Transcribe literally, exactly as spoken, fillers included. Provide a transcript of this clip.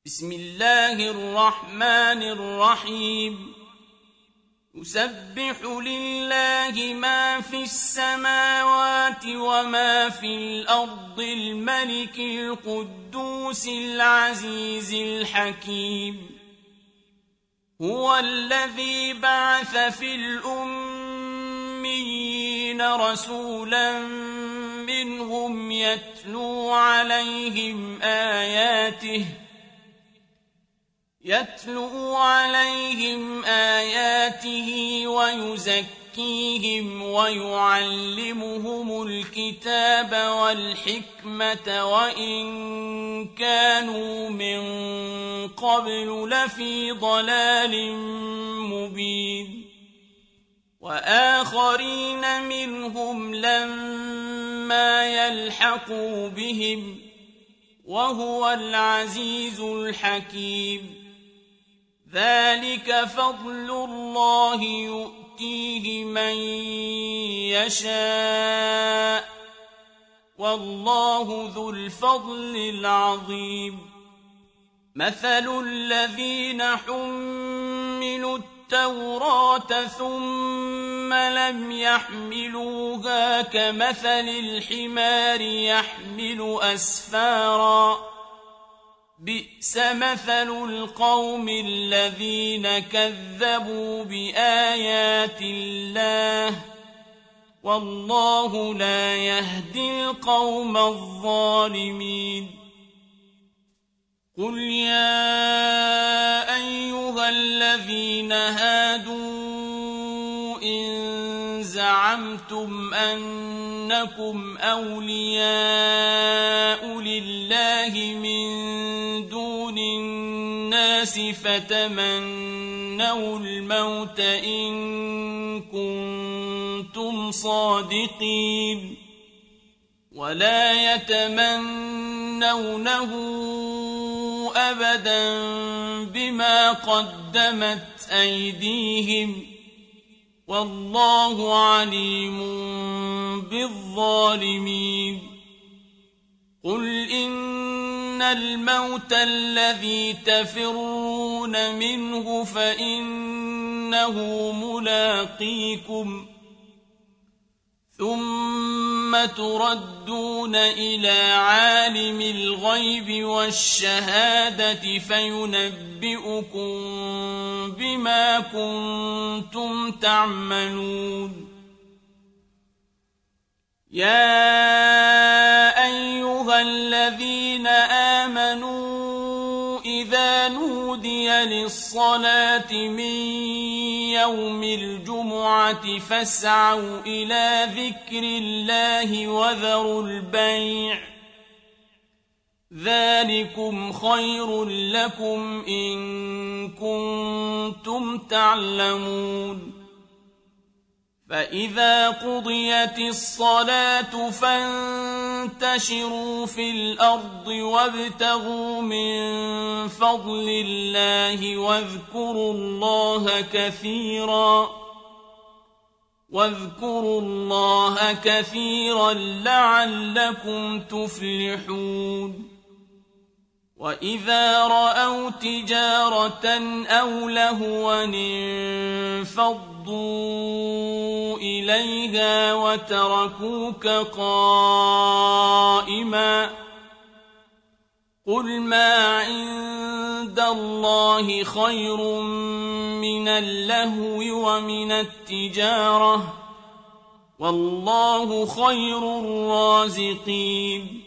بسم الله الرحمن الرحيم يسبح لله ما في السماوات وما في الأرض الملك القدوس العزيز الحكيم هو الذي بعث في الأميين رسولا منهم يتلو عليهم آياته يتلو عليهم آياته ويزكيهم ويعلمهم الكتاب والحكمة وإن كانوا من قبل لفي ضلال مبين وآخرين منهم لما يلحقوا بهم وهو العزيز الحكيم ذلك فضل الله يؤتيه من يشاء والله ذو الفضل العظيم مثل الذين حملوا التوراة ثم لم يحملوها كمثل الحمار يحمل أسفارا بئس مثل القوم الذين كذبوا بآيات الله والله لا يهدي القوم الظالمين قل يا أيها الذين هادوا إن زعمتم أنكم أولياء لله من دون الناس فتمنوا الموت إن كنتم صادقين ولا يتمنونه أبدا بما قدمت أيديهم والله عليم بالظالمين قل إن الموت الذي تفرون منه فإنه ملاقيكم ثم تردون إلى عالم الغيب والشهادة فينبئكم بما كنتم تعملون يا أيها الذين آمنوا إذا نودي للصلاة من يوم الجمعة فاسعوا إلى ذكر الله وذروا البيع ذلكم خير لكم إن كنتم تعلمون فإذا قضيت الصلاة فانتشروا في الأرض وابتغوا من فضل الله واذكروا الله كثيرا واذكروا الله كثيرا لعلكم تفلحون وإذا رأوا تجارة أو لهوا انفضوا إليها وتركوك قائما قل ما عند الله خير من اللهو ومن التجارة والله خير الرازقين